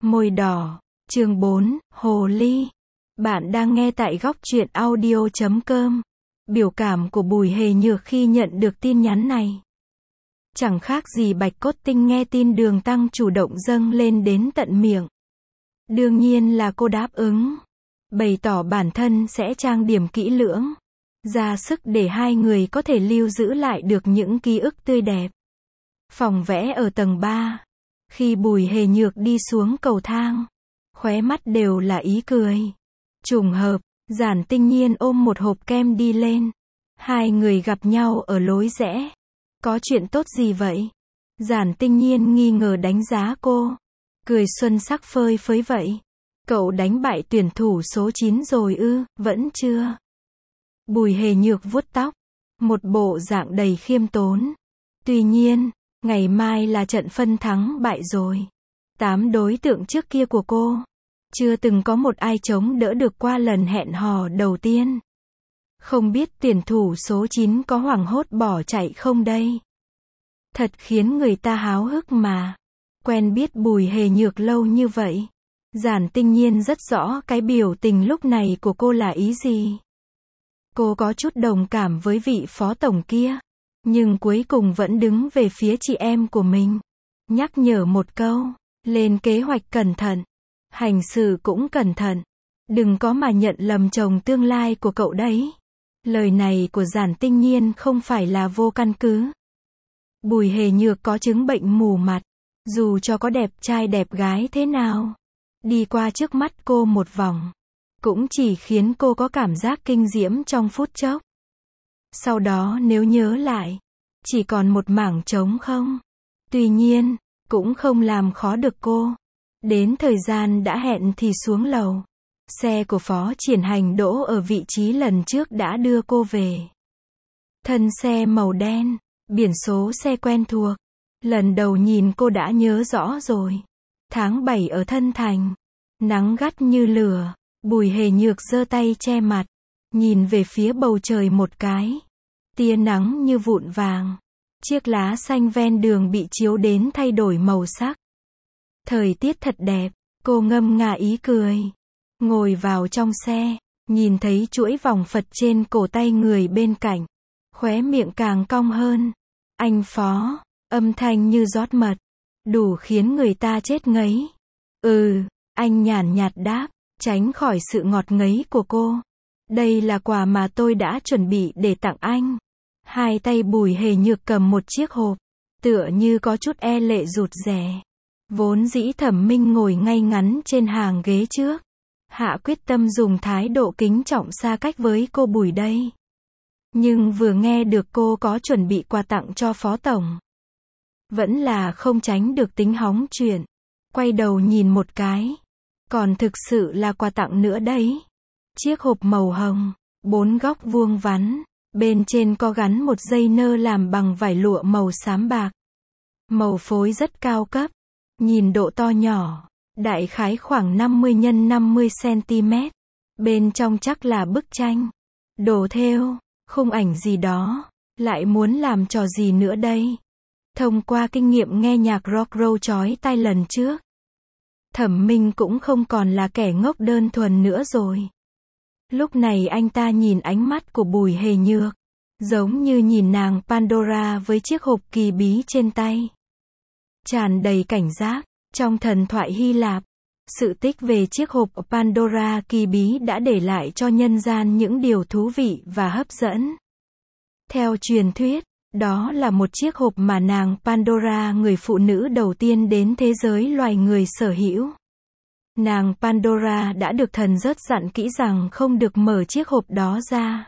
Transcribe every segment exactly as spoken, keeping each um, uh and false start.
Môi đỏ, chương bốn, Hồ ly. Bạn đang nghe tại góc truyện audio chấm com. Biểu cảm của Bùi Hề Nhược khi nhận được tin nhắn này. Chẳng khác gì Bạch Cốt Tinh nghe tin Đường Tăng chủ động dâng lên đến tận miệng. Đương nhiên là cô đáp ứng. Bày tỏ bản thân sẽ trang điểm kỹ lưỡng. Ra sức để hai người có thể lưu giữ lại được những ký ức tươi đẹp. Phòng vẽ ở tầng ba. Khi Bùi Hề Nhược đi xuống cầu thang, khóe mắt đều là ý cười. Trùng hợp, Giản Tinh Nhiên ôm một hộp kem đi lên. Hai người gặp nhau ở lối rẽ. Có chuyện tốt gì vậy? Giản Tinh Nhiên nghi ngờ đánh giá cô. Cười xuân sắc phơi phới vậy. Cậu đánh bại tuyển thủ số chín rồi ư? Vẫn chưa. Bùi Hề Nhược vuốt tóc. Một bộ dạng đầy khiêm tốn. Tuy nhiên, ngày mai là trận phân thắng bại rồi. Tám đối tượng trước kia của cô, chưa từng có một ai chống đỡ được qua lần hẹn hò đầu tiên. Không biết tuyển thủ số chín có hoảng hốt bỏ chạy không đây? Thật khiến người ta háo hức mà. Quen biết Bùi Hề Nhược lâu như vậy, Giản Tinh Nhiên rất rõ cái biểu tình lúc này của cô là ý gì. Cô có chút đồng cảm với vị phó tổng kia, nhưng cuối cùng vẫn đứng về phía chị em của mình. Nhắc nhở một câu, lên kế hoạch cẩn thận, hành xử cũng cẩn thận. Đừng có mà nhận lầm chồng tương lai của cậu đấy. Lời này của Giản Tinh Nhiên không phải là vô căn cứ. Bùi Hề Nhược có chứng bệnh mù mặt. Dù cho có đẹp trai đẹp gái thế nào, đi qua trước mắt cô một vòng, cũng chỉ khiến cô có cảm giác kinh diễm trong phút chốc. Sau đó nếu nhớ lại, chỉ còn một mảng trống không. Tuy nhiên, cũng không làm khó được cô. Đến thời gian đã hẹn thì xuống lầu. Xe của Phó Triển Hành đỗ ở vị trí lần trước đã đưa cô về. Thân xe màu đen, biển số xe quen thuộc. Lần đầu nhìn cô đã nhớ rõ rồi. Tháng bảy ở Thân Thành. Nắng gắt như lửa. Bùi Hề Nhược giơ tay che mặt. Nhìn về phía bầu trời một cái. Tia nắng như vụn vàng. Chiếc lá xanh ven đường bị chiếu đến thay đổi màu sắc. Thời tiết thật đẹp. Cô ngâm nga ý cười. Ngồi vào trong xe. Nhìn thấy chuỗi vòng Phật trên cổ tay người bên cạnh. Khóe miệng càng cong hơn. Anh Phó. Âm thanh như rót mật. Đủ khiến người ta chết ngấy. Ừ. Anh nhàn nhạt đáp. Tránh khỏi sự ngọt ngấy của cô. Đây là quà mà tôi đã chuẩn bị để tặng anh. Hai tay Bùi Hề Nhược cầm một chiếc hộp. Tựa như có chút e lệ rụt rè. Vốn dĩ Thẩm Minh ngồi ngay ngắn trên hàng ghế trước. Hạ quyết tâm dùng thái độ kính trọng xa cách với cô Bùi đây. Nhưng vừa nghe được cô có chuẩn bị quà tặng cho Phó Tổng. Vẫn là không tránh được tính hóng chuyện. Quay đầu nhìn một cái. Còn thực sự là quà tặng nữa đấy. Chiếc hộp màu hồng. Bốn góc vuông vắn. Bên trên có gắn một dây nơ làm bằng vải lụa màu xám bạc. Màu phối rất cao cấp. Nhìn độ to nhỏ. Đại khái khoảng năm mươi nhân năm mươi xăng-ti-mét. Bên trong chắc là bức tranh. Đồ thêu. Khung ảnh gì đó. Lại muốn làm trò gì nữa đây? Thông qua kinh nghiệm nghe nhạc rock roll chói tai lần trước. Thẩm Minh cũng không còn là kẻ ngốc đơn thuần nữa rồi. Lúc này anh ta nhìn ánh mắt của Bùi Hề Nhược. Giống như nhìn nàng Pandora với chiếc hộp kỳ bí trên tay. Tràn đầy cảnh giác. Trong thần thoại Hy Lạp, sự tích về chiếc hộp Pandora kỳ bí đã để lại cho nhân gian những điều thú vị và hấp dẫn. Theo truyền thuyết, đó là một chiếc hộp mà nàng Pandora, người phụ nữ đầu tiên đến thế giới loài người sở hữu. Nàng Pandora đã được thần rớt dặn kỹ rằng không được mở chiếc hộp đó ra.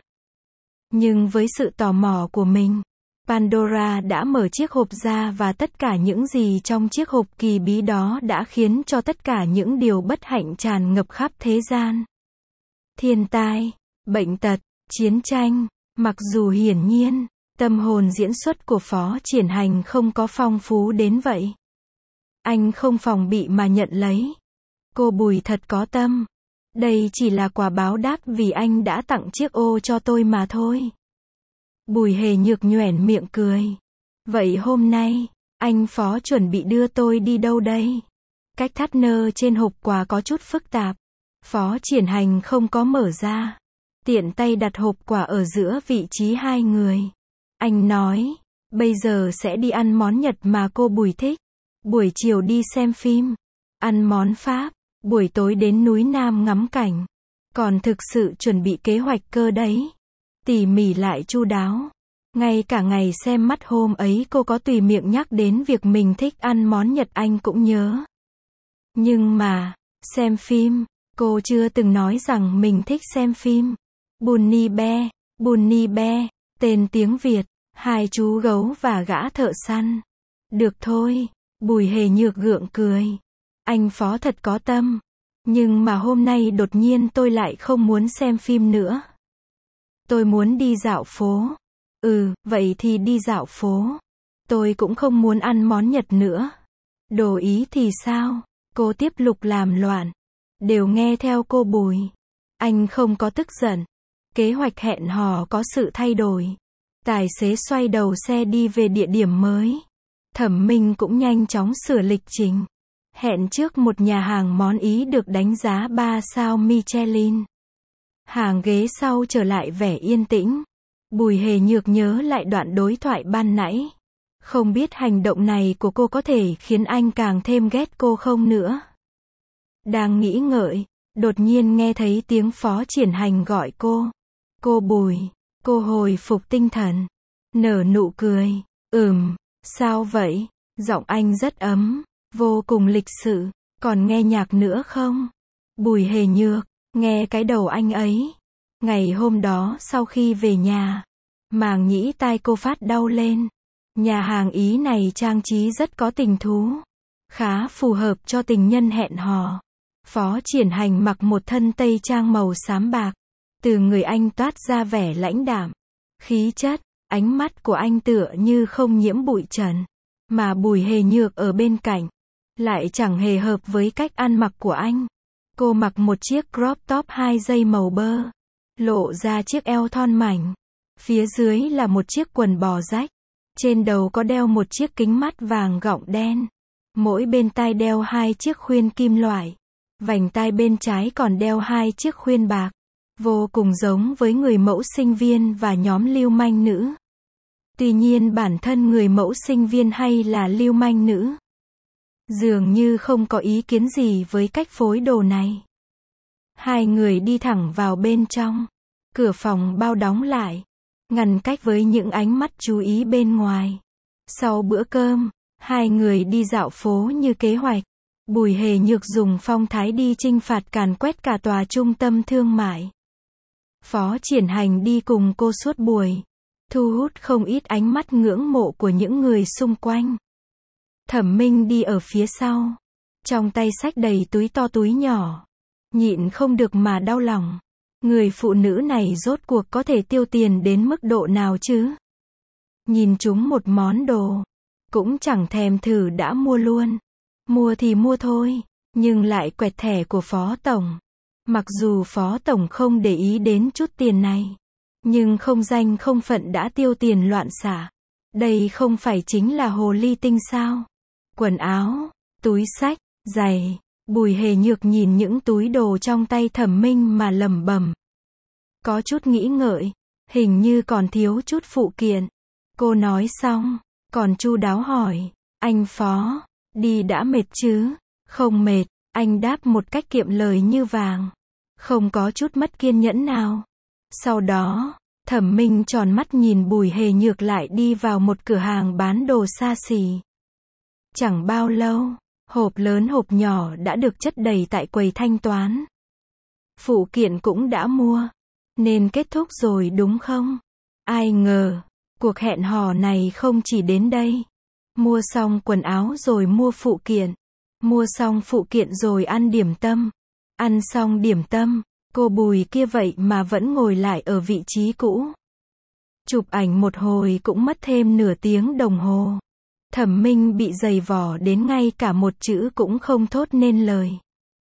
Nhưng với sự tò mò của mình, Pandora đã mở chiếc hộp ra và tất cả những gì trong chiếc hộp kỳ bí đó đã khiến cho tất cả những điều bất hạnh tràn ngập khắp thế gian. Thiên tai, bệnh tật, chiến tranh. Mặc dù hiển nhiên, tâm hồn diễn xuất của Phó Triển Hành không có phong phú đến vậy. Anh không phòng bị mà nhận lấy. Cô Bùi thật có tâm. Đây chỉ là quà báo đáp vì anh đã tặng chiếc ô cho tôi mà thôi. Bùi Hề Nhược nhoẻn miệng cười. Vậy hôm nay, anh Phó chuẩn bị đưa tôi đi đâu đây? Cách thắt nơ trên hộp quà có chút phức tạp. Phó Triển Hành không có mở ra. Tiện tay đặt hộp quà ở giữa vị trí hai người. Anh nói, bây giờ sẽ đi ăn món Nhật mà cô Bùi thích. Buổi chiều đi xem phim. Ăn món Pháp. Buổi tối đến núi Nam ngắm cảnh. Còn thực sự chuẩn bị kế hoạch cơ đấy. Tỉ mỉ lại chu đáo. Ngay cả ngày xem mắt hôm ấy cô có tùy miệng nhắc đến việc mình thích ăn món Nhật anh cũng nhớ. Nhưng mà, xem phim, cô chưa từng nói rằng mình thích xem phim. Bunny Bear, Bunny Bear, tên tiếng Việt, hai chú gấu và gã thợ săn. Được thôi, Bùi Hề Nhược gượng cười. Anh Phó thật có tâm. Nhưng mà hôm nay đột nhiên tôi lại không muốn xem phim nữa. Tôi muốn đi dạo phố. Ừ, vậy thì đi dạo phố. Tôi cũng không muốn ăn món Nhật nữa. Đồ Ý thì sao? Cô tiếp tục làm loạn. Đều nghe theo cô Bùi. Anh không có tức giận. Kế hoạch hẹn hò có sự thay đổi. Tài xế xoay đầu xe đi về địa điểm mới. Thẩm Minh cũng nhanh chóng sửa lịch trình. Hẹn trước một nhà hàng món Ý được đánh giá ba sao Michelin. Hàng ghế sau trở lại vẻ yên tĩnh. Bùi Hề Nhược nhớ lại đoạn đối thoại ban nãy. Không biết hành động này của cô có thể khiến anh càng thêm ghét cô không nữa. Đang nghĩ ngợi, đột nhiên nghe thấy tiếng Phó Triển Hành gọi cô. Cô Bùi, cô hồi phục tinh thần. Nở nụ cười. Ừm, sao vậy? Giọng anh rất ấm, vô cùng lịch sự. Còn nghe nhạc nữa không? Bùi Hề Nhược, nghe cái đầu anh ấy. Ngày hôm đó sau khi về nhà, màng nhĩ tai cô phát đau lên. Nhà hàng Ý này trang trí rất có tình thú. Khá phù hợp cho tình nhân hẹn hò. Phó Triển Hành mặc một thân tây trang màu xám bạc. Từ người anh toát ra vẻ lãnh đạm. Khí chất, ánh mắt của anh tựa như không nhiễm bụi trần. Mà Bùi Hề Nhược ở bên cạnh, lại chẳng hề hợp với cách ăn mặc của anh. Cô mặc một chiếc crop top hai dây màu bơ. Lộ ra chiếc eo thon mảnh. Phía dưới là một chiếc quần bò rách. Trên đầu có đeo một chiếc kính mắt vàng gọng đen. Mỗi bên tai đeo hai chiếc khuyên kim loại. Vành tai bên trái còn đeo hai chiếc khuyên bạc. Vô cùng giống với người mẫu sinh viên và nhóm lưu manh nữ. Tuy nhiên bản thân người mẫu sinh viên hay là lưu manh nữ, dường như không có ý kiến gì với cách phối đồ này. Hai người đi thẳng vào bên trong. Cửa phòng bao đóng lại, ngăn cách với những ánh mắt chú ý bên ngoài. Sau bữa cơm, hai người đi dạo phố như kế hoạch. Bùi Hề Nhược dùng phong thái đi chinh phạt càn quét cả tòa trung tâm thương mại. Phó Triển Hành đi cùng cô suốt buổi, thu hút không ít ánh mắt ngưỡng mộ của những người xung quanh. Thẩm Minh đi ở phía sau, trong tay xách đầy túi to túi nhỏ. Nhịn không được mà đau lòng. Người phụ nữ này rốt cuộc có thể tiêu tiền đến mức độ nào chứ? Nhìn chúng một món đồ, cũng chẳng thèm thử đã mua luôn. Mua thì mua thôi, nhưng lại quẹt thẻ của Phó Tổng. Mặc dù Phó Tổng không để ý đến chút tiền này, nhưng không danh không phận đã tiêu tiền loạn xả. Đây không phải chính là hồ ly tinh sao? Quần áo, túi xách, giày. Bùi Hề Nhược nhìn những túi đồ trong tay Thẩm Minh mà lẩm bẩm. Có chút nghĩ ngợi, hình như còn thiếu chút phụ kiện. Cô nói xong, còn chu đáo hỏi, anh Phó, đi đã mệt chứ? Không mệt, anh đáp một cách kiệm lời như vàng. Không có chút mất kiên nhẫn nào. Sau đó, Thẩm Minh tròn mắt nhìn Bùi Hề Nhược lại đi vào một cửa hàng bán đồ xa xỉ. Chẳng bao lâu, hộp lớn hộp nhỏ đã được chất đầy tại quầy thanh toán. Phụ kiện cũng đã mua, nên kết thúc rồi đúng không? Ai ngờ, cuộc hẹn hò này không chỉ đến đây. Mua xong quần áo rồi mua phụ kiện. Mua xong phụ kiện rồi ăn điểm tâm. Ăn xong điểm tâm, cô Bùi kia vậy mà vẫn ngồi lại ở vị trí cũ. Chụp ảnh một hồi cũng mất thêm nửa tiếng đồng hồ. Thẩm Minh bị dày vò đến ngay cả một chữ cũng không thốt nên lời.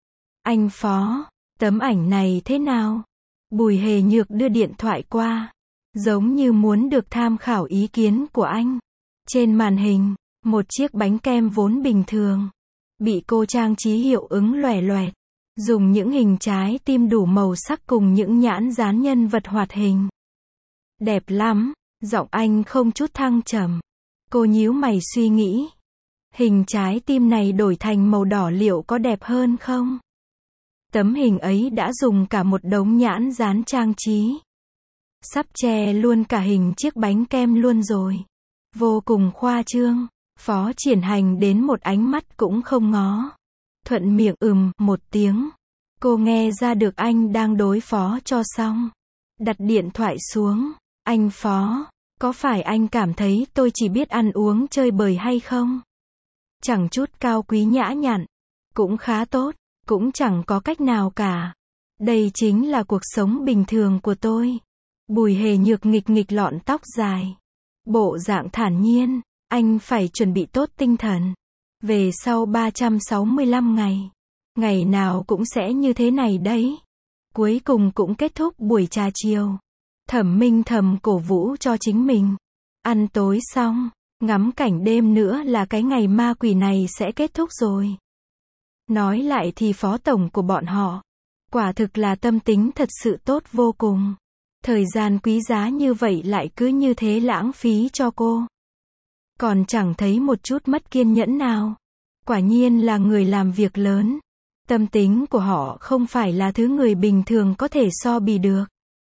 Anh Phó, tấm ảnh này thế nào? Bùi Hề Nhược đưa điện thoại qua, giống như muốn được tham khảo ý kiến của anh. Trên màn hình, một chiếc bánh kem vốn bình thường, bị cô trang trí hiệu ứng loè loẹt, dùng những hình trái tim đủ màu sắc cùng những nhãn dán nhân vật hoạt hình. Đẹp lắm, giọng anh không chút thăng trầm. Cô nhíu mày suy nghĩ. Hình trái tim này đổi thành màu đỏ liệu có đẹp hơn không? Tấm hình ấy đã dùng cả một đống nhãn dán trang trí. Sắp che luôn cả hình chiếc bánh kem luôn rồi. Vô cùng khoa trương. Phó Triển Hành đến một ánh mắt cũng không ngó. Thuận miệng ừm một tiếng. Cô nghe ra được anh đang đối phó cho xong. Đặt điện thoại xuống. Anh Phó, có phải anh cảm thấy tôi chỉ biết ăn uống chơi bời hay không? Chẳng chút cao quý nhã nhặn. Cũng khá tốt. Cũng chẳng có cách nào cả. Đây chính là cuộc sống bình thường của tôi. Bùi Hề Nhược nghịch nghịch lọn tóc dài. Bộ dạng thản nhiên. Anh phải chuẩn bị tốt tinh thần. Về sau ba trăm sáu mươi lăm ngày. Ngày nào cũng sẽ như thế này đấy. Cuối cùng cũng kết thúc buổi trà chiều. Thẩm Minh thầm cổ vũ cho chính mình. Ăn tối xong, ngắm cảnh đêm nữa là cái ngày ma quỷ này sẽ kết thúc rồi. Nói lại thì phó tổng của bọn họ, quả thực là tâm tính thật sự tốt vô cùng. Thời gian quý giá như vậy lại cứ như thế lãng phí cho cô. Còn chẳng thấy một chút mất kiên nhẫn nào. Quả nhiên là người làm việc lớn. Tâm tính của họ không phải là thứ người bình thường có thể so bì được.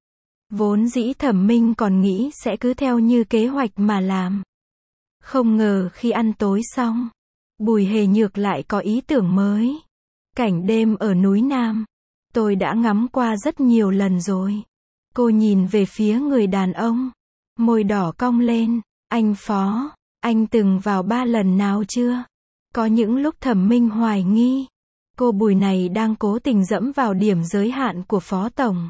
Vốn dĩ Thẩm Minh còn nghĩ sẽ cứ theo như kế hoạch mà làm. Không ngờ khi ăn tối xong, Bùi Hề Nhược lại có ý tưởng mới. Cảnh đêm ở núi Nam, tôi đã ngắm qua rất nhiều lần rồi. Cô nhìn về phía người đàn ông, môi đỏ cong lên. Anh Phó, anh từng vào ba lần nào chưa? Có những lúc Thẩm Minh hoài nghi, cô Bùi này đang cố tình dẫm vào điểm giới hạn của Phó Tổng.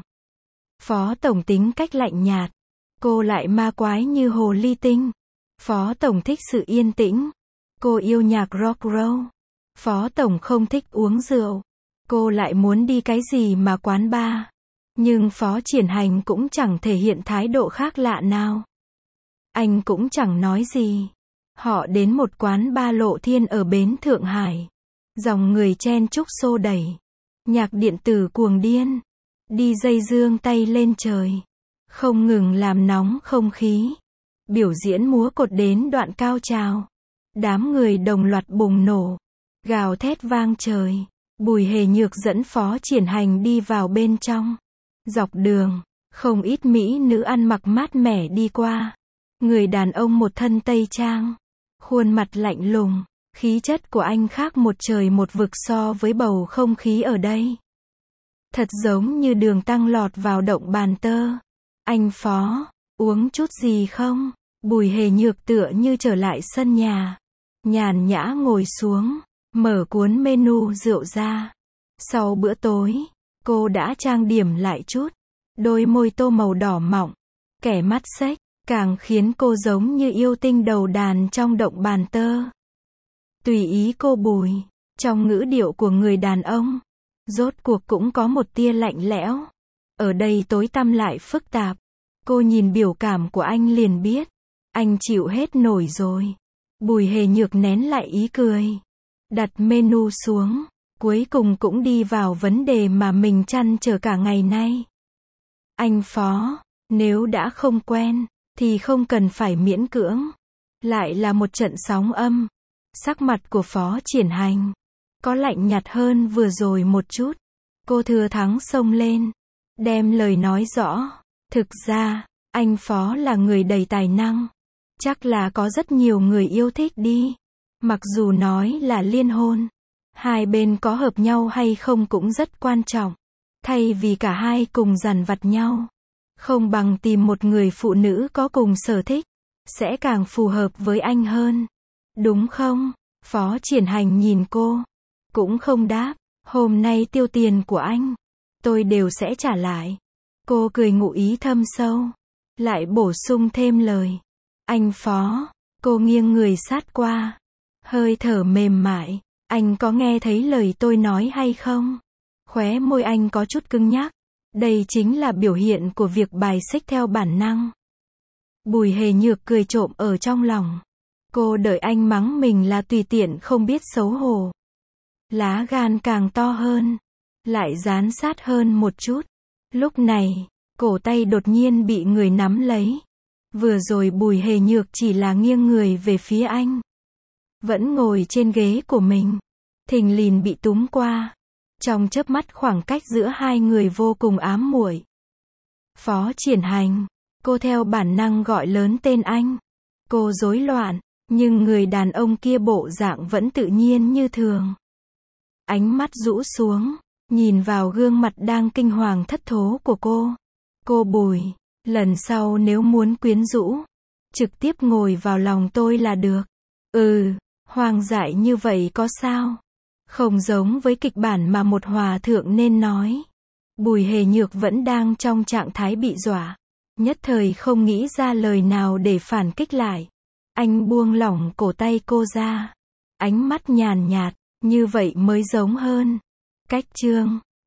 Phó Tổng tính cách lạnh nhạt, cô lại ma quái như hồ ly tinh. Phó Tổng thích sự yên tĩnh, cô yêu nhạc rock roll. Phó Tổng không thích uống rượu, cô lại muốn đi cái gì mà quán bar. Nhưng Phó Triển Hành cũng chẳng thể hiện thái độ khác lạ nào. Anh cũng chẳng nói gì. Họ đến một quán bar Lộ Thiên ở bến Thượng Hải. Dòng người chen chúc xô đẩy. Nhạc điện tử cuồng điên. đi dây giương tay lên trời. Không ngừng làm nóng không khí. Biểu diễn múa cột đến đoạn cao trào. Đám người đồng loạt bùng nổ. Gào thét vang trời. Bùi Hề Nhược dẫn Phó Triển Hành đi vào bên trong. Dọc đường, không ít mỹ nữ ăn mặc mát mẻ đi qua. Người đàn ông một thân tây trang. Khuôn mặt lạnh lùng. Khí chất của anh khác một trời một vực so với bầu không khí ở đây. Thật giống như đường tăng lọt vào động bàn tơ. Anh Phó, uống chút gì không? Bùi Hề Nhược tựa như trở lại sân nhà. Nhàn nhã ngồi xuống, mở cuốn menu rượu ra. Sau bữa tối, cô đã trang điểm lại chút. Đôi môi tô màu đỏ mọng, kẻ mắt xếch, càng khiến cô giống như yêu tinh đầu đàn trong động bàn tơ. Tùy ý cô Bùi, trong ngữ điệu của người đàn ông, rốt cuộc cũng có một tia lạnh lẽo. Ở đây tối tăm lại phức tạp. Cô nhìn biểu cảm của anh liền biết, anh chịu hết nổi rồi. Bùi Hề Nhược nén lại ý cười, đặt menu xuống, cuối cùng cũng đi vào vấn đề mà mình trăn trở cả ngày nay. Anh Phó, nếu đã không quen, thì không cần phải miễn cưỡng. Lại là một trận sóng âm. Sắc mặt của Phó Triển Hành có lạnh nhạt hơn vừa rồi một chút. Cô thừa thắng xông lên, đem lời nói rõ. Thực ra, anh Phó là người đầy tài năng. Chắc là có rất nhiều người yêu thích đi. Mặc dù nói là liên hôn, hai bên có hợp nhau hay không cũng rất quan trọng. Thay vì cả hai cùng dằn vặt nhau, không bằng tìm một người phụ nữ có cùng sở thích, sẽ càng phù hợp với anh hơn. Đúng không? Phó Triển Hành nhìn cô, cũng không đáp. Hôm nay tiêu tiền của anh, tôi đều sẽ trả lại. Cô cười ngụ ý thâm sâu, lại bổ sung thêm lời. Anh Phó, cô nghiêng người sát qua, hơi thở mềm mại. Anh có nghe thấy lời tôi nói hay không? Khóe môi anh có chút cứng nhắc. Đây chính là biểu hiện của việc bài xích theo bản năng. Bùi Hề Nhược cười trộm ở trong lòng. Cô đợi anh mắng mình là tùy tiện không biết xấu hổ. lá gan càng to hơn, lại dán sát hơn một chút. Lúc này, cổ tay đột nhiên bị người nắm lấy. Vừa rồi Bùi Hề Nhược chỉ là nghiêng người về phía anh, vẫn ngồi trên ghế của mình, thình lình bị túm qua. Trong chớp mắt khoảng cách giữa hai người vô cùng ám muội. Phó Triển Hành, cô theo bản năng gọi lớn tên anh. Cô rối loạn, nhưng người đàn ông kia bộ dạng vẫn tự nhiên như thường. Ánh mắt rũ xuống, nhìn vào gương mặt đang kinh hoàng thất thố của cô. Cô Bùi, lần sau nếu muốn quyến rũ, trực tiếp ngồi vào lòng tôi là được. Ừ, hoang dại như vậy có sao? Không giống với kịch bản mà một hòa thượng nên nói. Bùi Hề Nhược vẫn đang trong trạng thái bị dọa, nhất thời không nghĩ ra lời nào để phản kích lại. Anh buông lỏng cổ tay cô ra, ánh mắt nhàn nhạt, như vậy mới giống hơn. Cách chương